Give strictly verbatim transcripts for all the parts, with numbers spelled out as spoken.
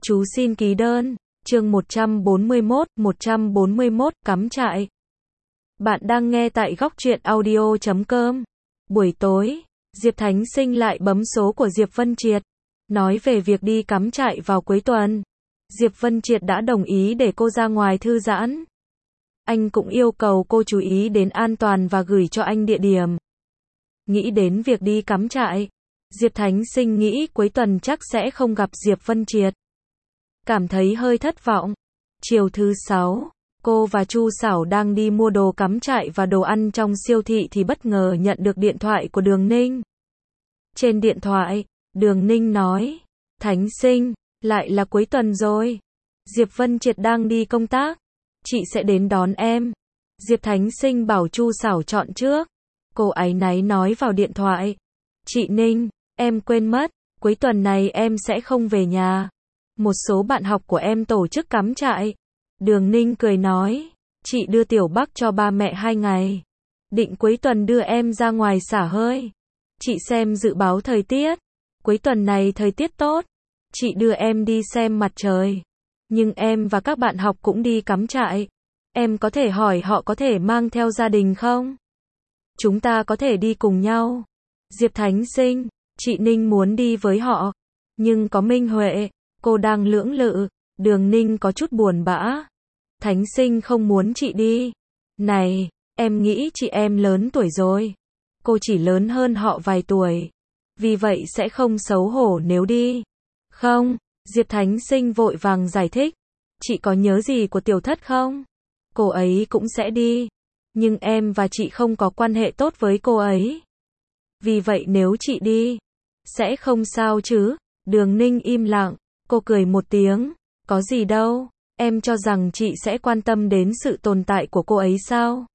Chú xin ký đơn. Chương một trăm bốn mươi mốt, một trăm bốn mươi mốt, cắm trại. Bạn đang nghe tại góc truyện audio chấm com. Buổi tối, Diệp Thánh Sinh lại bấm số của Diệp Vân Triệt, nói về việc đi cắm trại vào cuối tuần. Diệp Vân Triệt đã đồng ý để cô ra ngoài thư giãn. Anh cũng yêu cầu cô chú ý đến an toàn và gửi cho anh địa điểm. Nghĩ đến việc đi cắm trại, Diệp Thánh Sinh nghĩ cuối tuần chắc sẽ không gặp Diệp Vân Triệt. Cảm thấy hơi thất vọng. Chiều thứ sáu, cô và Chu Sảo đang đi mua đồ cắm trại và đồ ăn trong siêu thị thì bất ngờ nhận được điện thoại của Đường Ninh. Trên điện thoại, Đường Ninh nói, Thánh Sinh, lại là cuối tuần rồi. Diệp Vân Triệt đang đi công tác. Chị sẽ đến đón em. Diệp Thánh Sinh bảo Chu Sảo chọn trước. Cô áy náy nói vào điện thoại. Chị Ninh, em quên mất, cuối tuần này em sẽ không về nhà. Một số bạn học của em tổ chức cắm trại. Đường Ninh cười nói, chị đưa Tiểu Bắc cho ba mẹ hai ngày. Định cuối tuần đưa em ra ngoài xả hơi. Chị xem dự báo thời tiết. Cuối tuần này thời tiết tốt. Chị đưa em đi xem mặt trời. Nhưng em và các bạn học cũng đi cắm trại. Em có thể hỏi họ có thể mang theo gia đình không? Chúng ta có thể đi cùng nhau. Diệp Thánh Sinh, chị Ninh muốn đi với họ. Nhưng có Minh Huệ, cô đang lưỡng lự. Đường Ninh có chút buồn bã. Thánh Sinh không muốn chị đi. Này, em nghĩ chị em lớn tuổi rồi. Cô chỉ lớn hơn họ vài tuổi. Vì vậy sẽ không xấu hổ nếu đi. Không, Diệp Thánh Sinh vội vàng giải thích. Chị có nhớ gì của Tiểu Thất không? Cô ấy cũng sẽ đi. Nhưng em và chị không có quan hệ tốt với cô ấy. Vì vậy nếu chị đi, sẽ không sao chứ? Đường Ninh im lặng. Cô cười một tiếng. Có gì đâu, em cho rằng chị sẽ quan tâm đến sự tồn tại của cô ấy sao?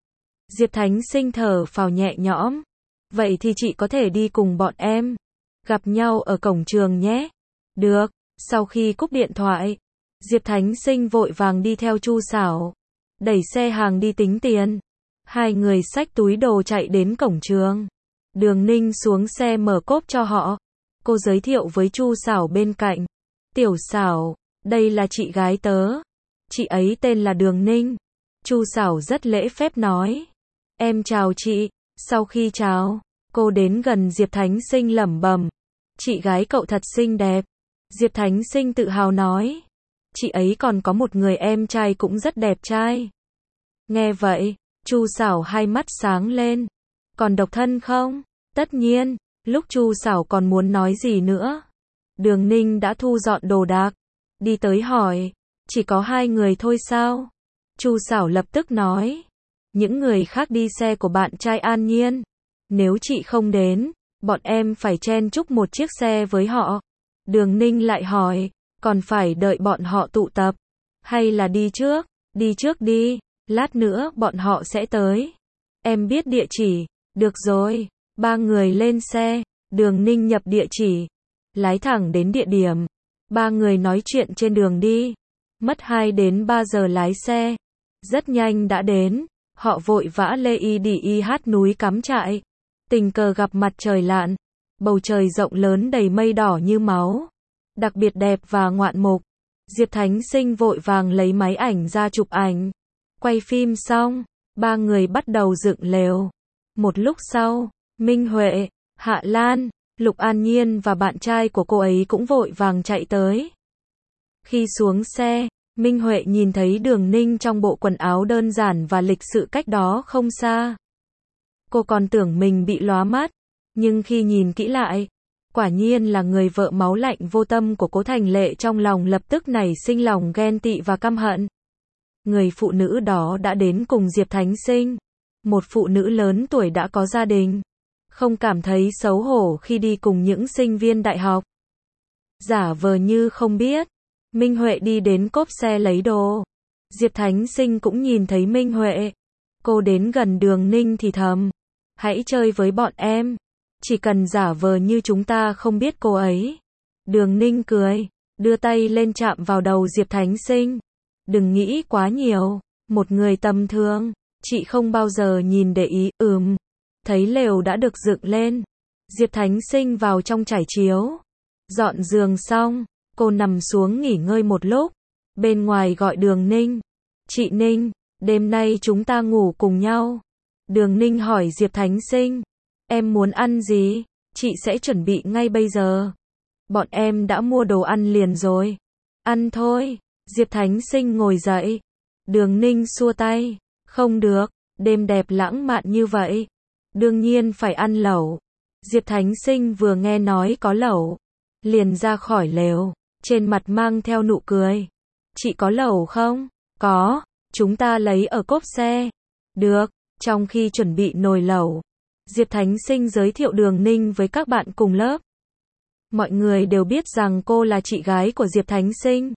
Diệp Thánh Sinh thở phào nhẹ nhõm. Vậy thì chị có thể đi cùng bọn em. Gặp nhau ở cổng trường nhé. Được. Sau khi cúp điện thoại, Diệp Thánh Sinh vội vàng đi theo Chu Sảo. Đẩy xe hàng đi tính tiền. Hai người xách túi đồ chạy đến cổng trường. Đường Ninh xuống xe mở cốp cho họ. Cô giới thiệu với Chu Sảo bên cạnh. Tiểu Sảo, đây là chị gái tớ. Chị ấy tên là Đường Ninh. Chu Sảo rất lễ phép nói. Em chào chị. Sau khi chào, cô đến gần Diệp Thánh Sinh lẩm bẩm. Chị gái cậu thật xinh đẹp. Diệp Thánh Sinh tự hào nói. Chị ấy còn có một người em trai cũng rất đẹp trai. Nghe vậy, Chu Sảo hai mắt sáng lên. Còn độc thân không? Tất nhiên, lúc Chu Sảo còn muốn nói gì nữa. Đường Ninh đã thu dọn đồ đạc. Đi tới hỏi, chỉ có hai người thôi sao? Chu Sảo lập tức nói. Những người khác đi xe của bạn trai An Nhiên. Nếu chị không đến, bọn em phải chen chúc một chiếc xe với họ. Đường Ninh lại hỏi, còn phải đợi bọn họ tụ tập? Hay là đi trước? Đi trước đi, lát nữa bọn họ sẽ tới. Em biết địa chỉ. Được rồi, ba người lên xe. Đường Ninh nhập địa chỉ. Lái thẳng đến địa điểm. Ba người nói chuyện trên đường đi. Mất hai đến ba giờ lái xe. Rất nhanh đã đến. Họ vội vã lê y đi y hát núi cắm trại. Tình cờ gặp mặt trời lặn. Bầu trời rộng lớn đầy mây đỏ như máu. Đặc biệt đẹp và ngoạn mục. Diệp Thánh Sinh vội vàng lấy máy ảnh ra chụp ảnh. Quay phim xong, ba người bắt đầu dựng lều. Một lúc sau, Minh Huệ, Hạ Lan, Lục An Nhiên và bạn trai của cô ấy cũng vội vàng chạy tới. Khi xuống xe, Minh Huệ nhìn thấy Đường Ninh trong bộ quần áo đơn giản và lịch sự cách đó không xa. Cô còn tưởng mình bị lóa mắt, nhưng khi nhìn kỹ lại, quả nhiên là người vợ máu lạnh vô tâm của Cố Thành Lệ, trong lòng lập tức nảy sinh lòng ghen tị và căm hận. Người phụ nữ đó đã đến cùng Diệp Thánh Sinh, một phụ nữ lớn tuổi đã có gia đình. Không cảm thấy xấu hổ khi đi cùng những sinh viên đại học. Giả vờ như không biết, Minh Huệ đi đến cốp xe lấy đồ. Diệp Thánh Sinh cũng nhìn thấy Minh Huệ. Cô đến gần Đường Ninh thì thầm. Hãy chơi với bọn em. Chỉ cần giả vờ như chúng ta không biết cô ấy. Đường Ninh cười, đưa tay lên chạm vào đầu Diệp Thánh Sinh. Đừng nghĩ quá nhiều, một người tầm thường, chị không bao giờ nhìn để ý. Ừm. Thấy lều đã được dựng lên. Diệp Thánh Sinh vào trong trải chiếu. Dọn giường xong, Cô nằm xuống nghỉ ngơi một lúc. Bên ngoài gọi Đường Ninh. Chị Ninh, đêm nay chúng ta ngủ cùng nhau. Đường Ninh hỏi Diệp Thánh Sinh. Em muốn ăn gì? Chị sẽ chuẩn bị ngay bây giờ. Bọn em đã mua đồ ăn liền rồi. Ăn thôi. Diệp Thánh Sinh ngồi dậy. Đường Ninh xua tay. Không được, đêm đẹp lãng mạn như vậy. Đương nhiên phải ăn lẩu. Diệp Thánh Sinh vừa nghe nói có lẩu, liền ra khỏi lều, trên mặt mang theo nụ cười. Chị có lẩu không? Có, chúng ta lấy ở cốp xe. Được, trong khi chuẩn bị nồi lẩu, Diệp Thánh Sinh giới thiệu Đường Ninh với các bạn cùng lớp. Mọi người đều biết rằng cô là chị gái của Diệp Thánh Sinh.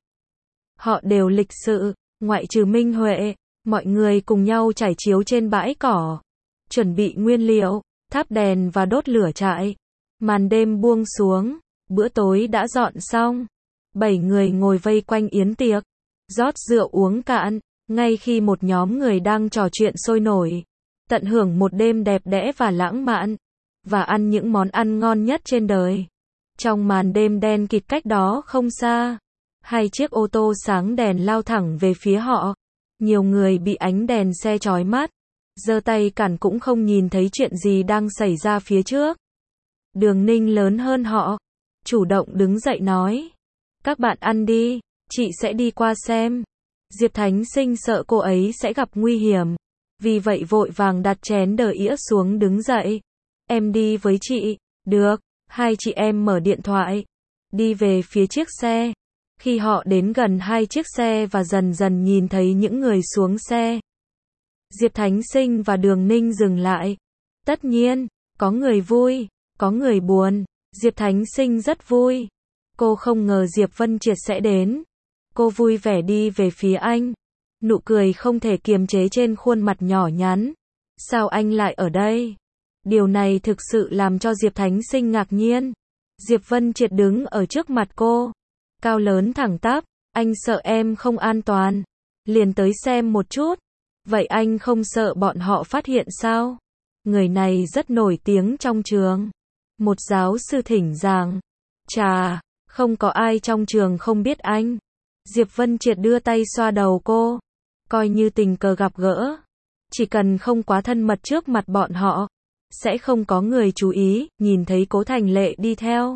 Họ đều lịch sự, ngoại trừ Minh Huệ, mọi người cùng nhau trải chiếu trên bãi cỏ, chuẩn bị nguyên liệu, thắp đèn và đốt lửa trại. Màn đêm buông xuống, bữa tối đã dọn xong. Bảy người ngồi vây quanh yến tiệc, rót rượu uống cạn, ngay khi một nhóm người đang trò chuyện sôi nổi, tận hưởng một đêm đẹp đẽ và lãng mạn, và ăn những món ăn ngon nhất trên đời. Trong màn đêm đen kịt cách đó không xa, hai chiếc ô tô sáng đèn lao thẳng về phía họ. Nhiều người bị ánh đèn xe chói mắt, giơ tay cản cũng không nhìn thấy chuyện gì đang xảy ra phía trước. Đường Ninh lớn hơn họ, chủ động đứng dậy nói. Các bạn ăn đi, chị sẽ đi qua xem. Diệp Thánh Sinh sợ cô ấy sẽ gặp nguy hiểm, vì vậy vội vàng đặt chén đờ ĩa xuống đứng dậy. Em đi với chị. Được, hai chị em mở điện thoại, đi về phía chiếc xe. Khi họ đến gần hai chiếc xe và dần dần nhìn thấy những người xuống xe, Diệp Thánh Sinh và Đường Ninh dừng lại. Tất nhiên, có người vui, có người buồn. Diệp Thánh Sinh rất vui. Cô không ngờ Diệp Vân Triệt sẽ đến. Cô vui vẻ đi về phía anh. Nụ cười không thể kiềm chế trên khuôn mặt nhỏ nhắn. Sao anh lại ở đây? Điều này thực sự làm cho Diệp Thánh Sinh ngạc nhiên. Diệp Vân Triệt đứng ở trước mặt cô, cao lớn thẳng tắp. Anh sợ em không an toàn, liền tới xem một chút. Vậy anh không sợ bọn họ phát hiện sao? Người này rất nổi tiếng trong trường. Một giáo sư thỉnh giảng. Chà, không có ai trong trường không biết anh. Diệp Vân Triệt đưa tay xoa đầu cô. Coi như tình cờ gặp gỡ. Chỉ cần không quá thân mật trước mặt bọn họ, sẽ không có người chú ý. Nhìn thấy Cố Thành Lệ đi theo,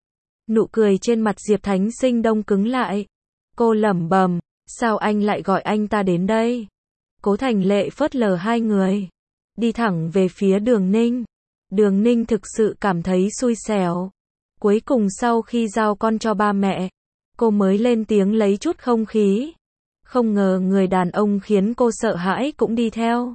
nụ cười trên mặt Diệp Thánh Sinh đông cứng lại. Cô lẩm bẩm, sao anh lại gọi anh ta đến đây? Cố Thành Lệ phớt lờ hai người, đi thẳng về phía Đường Ninh. Đường Ninh thực sự cảm thấy xui xẻo. Cuối cùng sau khi giao con cho ba mẹ, cô mới lên tiếng lấy chút không khí. Không ngờ người đàn ông khiến cô sợ hãi cũng đi theo.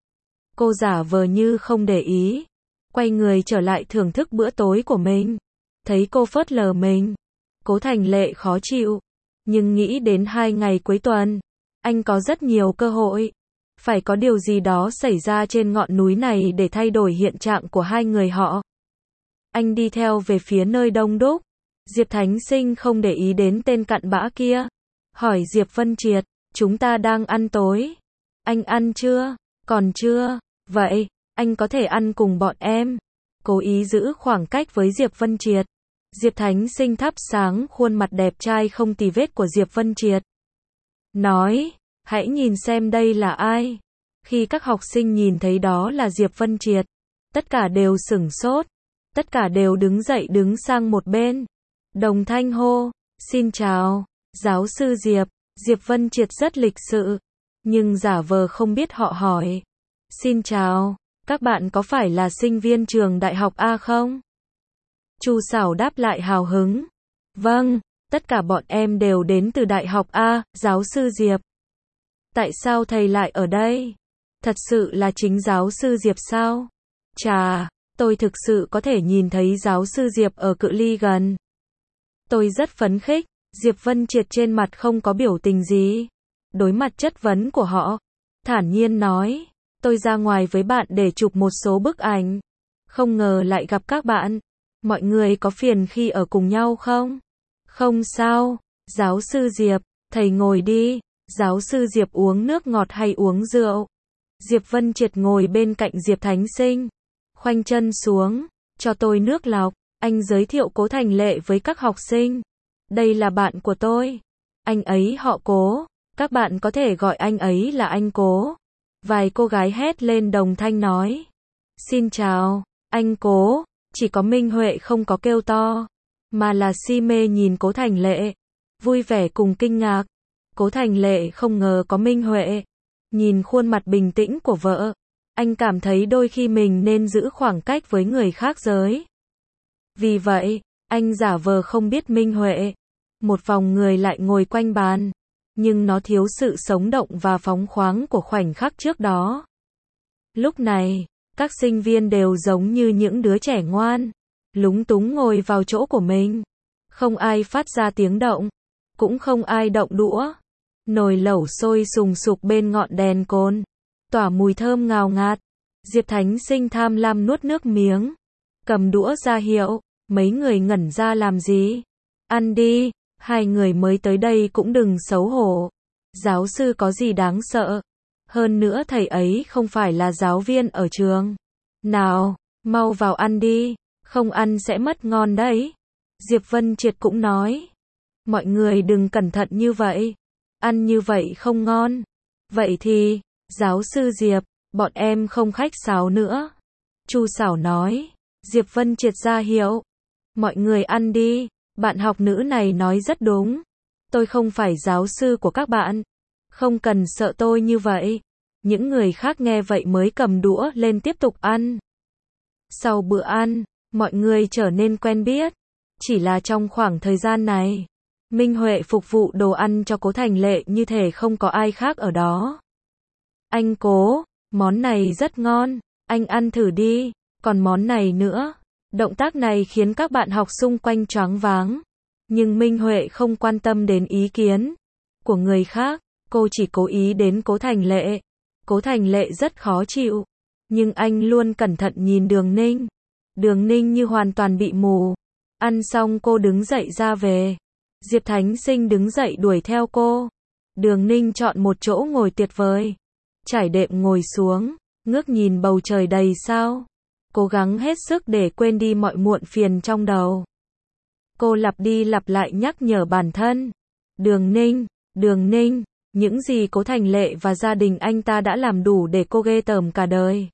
Cô giả vờ như không để ý, quay người trở lại thưởng thức bữa tối của mình. Thấy cô phớt lờ mình, Cố Thành Lệ khó chịu. Nhưng nghĩ đến hai ngày cuối tuần, anh có rất nhiều cơ hội. Phải có điều gì đó xảy ra trên ngọn núi này để thay đổi hiện trạng của hai người họ. Anh đi theo về phía nơi đông đúc. Diệp Thánh Sinh không để ý đến tên cặn bã kia. Hỏi Diệp Vân Triệt, chúng ta đang ăn tối. Anh ăn chưa? Còn chưa. Vậy, anh có thể ăn cùng bọn em. Cố ý giữ khoảng cách với Diệp Vân Triệt. Diệp Thánh Sinh thắp sáng khuôn mặt đẹp trai không tì vết của Diệp Vân Triệt. Nói, hãy nhìn xem đây là ai. Khi các học sinh nhìn thấy đó là Diệp Vân Triệt, tất cả đều sửng sốt. Tất cả đều đứng dậy đứng sang một bên. Đồng thanh hô, xin chào, giáo sư Diệp. Diệp Vân Triệt rất lịch sự, nhưng giả vờ không biết họ hỏi. Xin chào, các bạn có phải là sinh viên trường đại học A không? Chu Sảo đáp lại hào hứng. Vâng, tất cả bọn em đều đến từ đại học A, giáo sư Diệp. Tại sao thầy lại ở đây? Thật sự là chính giáo sư Diệp sao? Chà, tôi thực sự có thể nhìn thấy giáo sư Diệp ở cự ly gần. Tôi rất phấn khích. Diệp Vân Triệt trên mặt không có biểu tình gì. Đối mặt chất vấn của họ, thản nhiên nói, tôi ra ngoài với bạn để chụp một số bức ảnh. Không ngờ lại gặp các bạn. Mọi người có phiền khi ở cùng nhau không? Không sao, giáo sư Diệp, thầy ngồi đi. Giáo sư Diệp uống nước ngọt hay uống rượu? Diệp Vân Triệt ngồi bên cạnh Diệp Thánh Sinh, khoanh chân xuống, cho tôi nước lọc. Anh giới thiệu Cố Thành Lệ với các học sinh. Đây là bạn của tôi. Anh ấy họ Cố. Các bạn có thể gọi anh ấy là anh Cố. Vài cô gái hét lên đồng thanh nói. Xin chào, anh Cố. Chỉ có Minh Huệ không có kêu to, mà là si mê nhìn Cố Thành Lệ. Vui vẻ cùng kinh ngạc. Cố Thành Lệ không ngờ có Minh Huệ. Nhìn khuôn mặt bình tĩnh của vợ, anh cảm thấy đôi khi mình nên giữ khoảng cách với người khác giới. Vì vậy, anh giả vờ không biết Minh Huệ. Một vòng người lại ngồi quanh bàn, nhưng nó thiếu sự sống động và phóng khoáng của khoảnh khắc trước đó. Lúc này, các sinh viên đều giống như những đứa trẻ ngoan, lúng túng ngồi vào chỗ của mình. Không ai phát ra tiếng động, cũng không ai động đũa. Nồi lẩu sôi sùng sục bên ngọn đèn cồn, tỏa mùi thơm ngào ngạt. Diệp Thánh Sinh tham lam nuốt nước miếng, cầm đũa ra hiệu, mấy người ngẩn ra làm gì? Ăn đi, hai người mới tới đây cũng đừng xấu hổ. Giáo sư có gì đáng sợ? Hơn nữa thầy ấy không phải là giáo viên ở trường. Nào, mau vào ăn đi, không ăn sẽ mất ngon đấy. Diệp Vân Triệt cũng nói. Mọi người đừng cẩn thận như vậy. Ăn như vậy không ngon. Vậy thì, giáo sư Diệp, bọn em không khách sáo nữa. Chu Sảo nói. Diệp Vân Triệt ra hiệu. Mọi người ăn đi, bạn học nữ này nói rất đúng. Tôi không phải giáo sư của các bạn. Không cần sợ tôi như vậy. Những người khác nghe vậy mới cầm đũa lên tiếp tục ăn. Sau bữa ăn, mọi người trở nên quen biết. Chỉ là trong khoảng thời gian này, Minh Huệ phục vụ đồ ăn cho Cố Thành Lệ như thể không có ai khác ở đó. Anh Cố, món này rất ngon, anh ăn thử đi, còn món này nữa. Động tác này khiến các bạn học xung quanh choáng váng. Nhưng Minh Huệ không quan tâm đến ý kiến của người khác, cô chỉ cố ý đến Cố Thành Lệ. Cố Thành Lệ rất khó chịu, nhưng anh luôn cẩn thận nhìn Đường Ninh. Đường Ninh như hoàn toàn bị mù. Ăn xong cô đứng dậy ra về. Diệp Thánh Sinh đứng dậy đuổi theo cô. Đường Ninh chọn một chỗ ngồi tuyệt vời. Trải đệm ngồi xuống, ngước nhìn bầu trời đầy sao. Cố gắng hết sức để quên đi mọi muộn phiền trong đầu. Cô lặp đi lặp lại nhắc nhở bản thân. Đường Ninh, Đường Ninh, những gì Cố Thành Lệ và gia đình anh ta đã làm đủ để cô ghê tởm cả đời.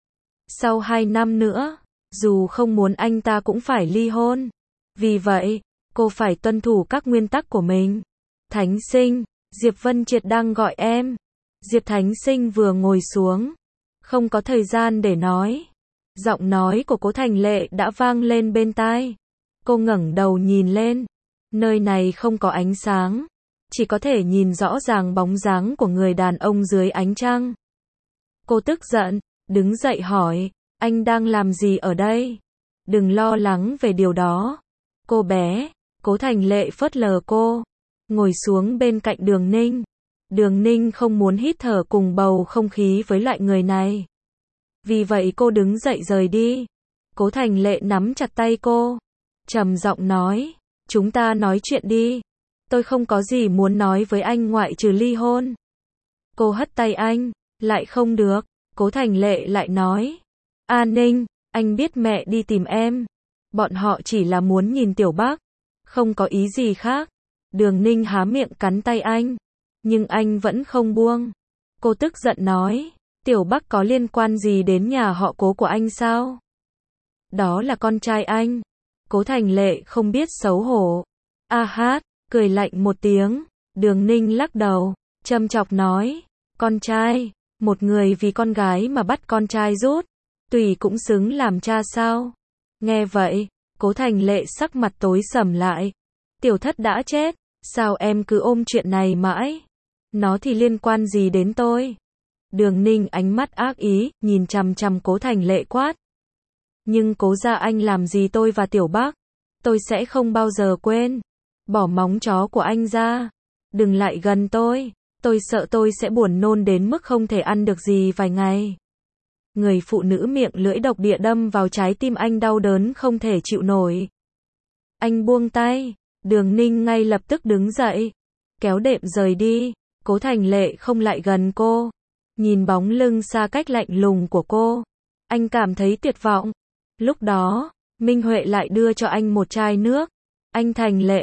Sau hai năm nữa, dù không muốn anh ta cũng phải ly hôn. Vì vậy, cô phải tuân thủ các nguyên tắc của mình. Thánh Sinh, Diệp Vân Triệt đang gọi em. Diệp Thánh Sinh vừa ngồi xuống, không có thời gian để nói. Giọng nói của Cố Thành Lệ đã vang lên bên tai. Cô ngẩng đầu nhìn lên. Nơi này không có ánh sáng, chỉ có thể nhìn rõ ràng bóng dáng của người đàn ông dưới ánh trăng. Cô tức giận, đứng dậy hỏi, anh đang làm gì ở đây? Đừng lo lắng về điều đó. Cô bé, Cố Thành Lệ phớt lờ cô, ngồi xuống bên cạnh Đường Ninh. Đường Ninh không muốn hít thở cùng bầu không khí với loại người này. Vì vậy cô đứng dậy rời đi. Cố Thành Lệ nắm chặt tay cô, trầm giọng nói, chúng ta nói chuyện đi. Tôi không có gì muốn nói với anh ngoại trừ ly hôn. Cô hất tay anh, lại không được. Cố Thành Lệ lại nói, A Ninh, anh biết mẹ đi tìm em. Bọn họ chỉ là muốn nhìn Tiểu Bắc, không có ý gì khác. Đường Ninh há miệng cắn tay anh, nhưng anh vẫn không buông. Cô tức giận nói, Tiểu Bắc có liên quan gì đến nhà họ Cố của anh sao? Đó là con trai anh. Cố Thành Lệ không biết xấu hổ. A hát, cười lạnh một tiếng. Đường Ninh lắc đầu, châm chọc nói, con trai, một người vì con gái mà bắt con trai rút, tùy cũng xứng làm cha sao? Nghe vậy, Cố Thành Lệ sắc mặt tối sầm lại. Tiểu Thất đã chết, sao em cứ ôm chuyện này mãi? Nó thì liên quan gì đến tôi? Đường Ninh ánh mắt ác ý, nhìn chằm chằm Cố Thành Lệ quát. Nhưng Cố gia anh làm gì tôi và Tiểu Bắc, tôi sẽ không bao giờ quên. Bỏ móng chó của anh ra. Đừng lại gần tôi. Tôi sợ tôi sẽ buồn nôn đến mức không thể ăn được gì vài ngày. Người phụ nữ miệng lưỡi độc địa đâm vào trái tim anh đau đớn không thể chịu nổi. Anh buông tay. Đường Ninh ngay lập tức đứng dậy, kéo đệm rời đi. Cố Thành Lệ không lại gần cô. Nhìn bóng lưng xa cách lạnh lùng của cô, anh cảm thấy tuyệt vọng. Lúc đó, Minh Huệ lại đưa cho anh một chai nước. Anh Thành Lệ,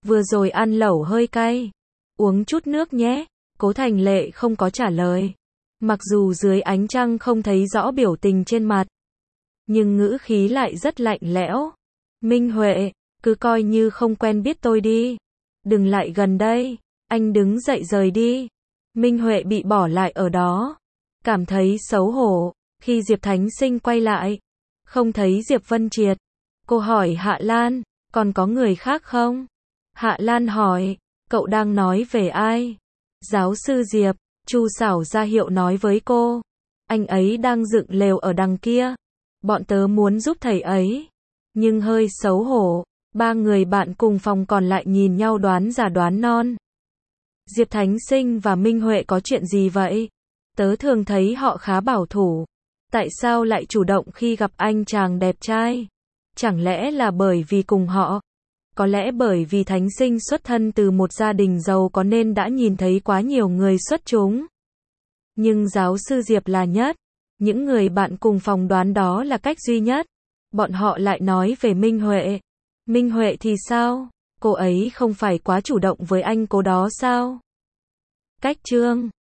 Vừa rồi ăn lẩu hơi cay. Uống chút nước nhé. Cố Thành Lệ không có trả lời. Mặc dù dưới ánh trăng không thấy rõ biểu tình trên mặt, nhưng ngữ khí lại rất lạnh lẽo. Minh Huệ, cứ coi như không quen biết tôi đi. Đừng lại gần đây. Anh đứng dậy rời đi. Minh Huệ bị bỏ lại ở đó. Cảm thấy xấu hổ. Khi Diệp Thánh Sinh quay lại, không thấy Diệp Vân Triệt. Cô hỏi Hạ Lan, còn có người khác không? Hạ Lan hỏi, cậu đang nói về ai? Giáo sư Diệp, Chu Sảo ra hiệu nói với cô. Anh ấy đang dựng lều ở đằng kia. Bọn tớ muốn giúp thầy ấy. Nhưng hơi xấu hổ. Ba người bạn cùng phòng còn lại nhìn nhau đoán già đoán non. Diệp Thánh Sinh và Minh Huệ có chuyện gì vậy? Tớ thường thấy họ khá bảo thủ. Tại sao lại chủ động khi gặp anh chàng đẹp trai? Chẳng lẽ là bởi vì cùng họ? Có lẽ bởi vì Thánh Sinh xuất thân từ một gia đình giàu có nên đã nhìn thấy quá nhiều người xuất chúng. Nhưng giáo sư Diệp là nhất. Những người bạn cùng phòng đoán đó là cách duy nhất. Bọn họ lại nói về Minh Huệ. Minh Huệ thì sao? Cô ấy không phải quá chủ động với anh cô đó sao? Cách chương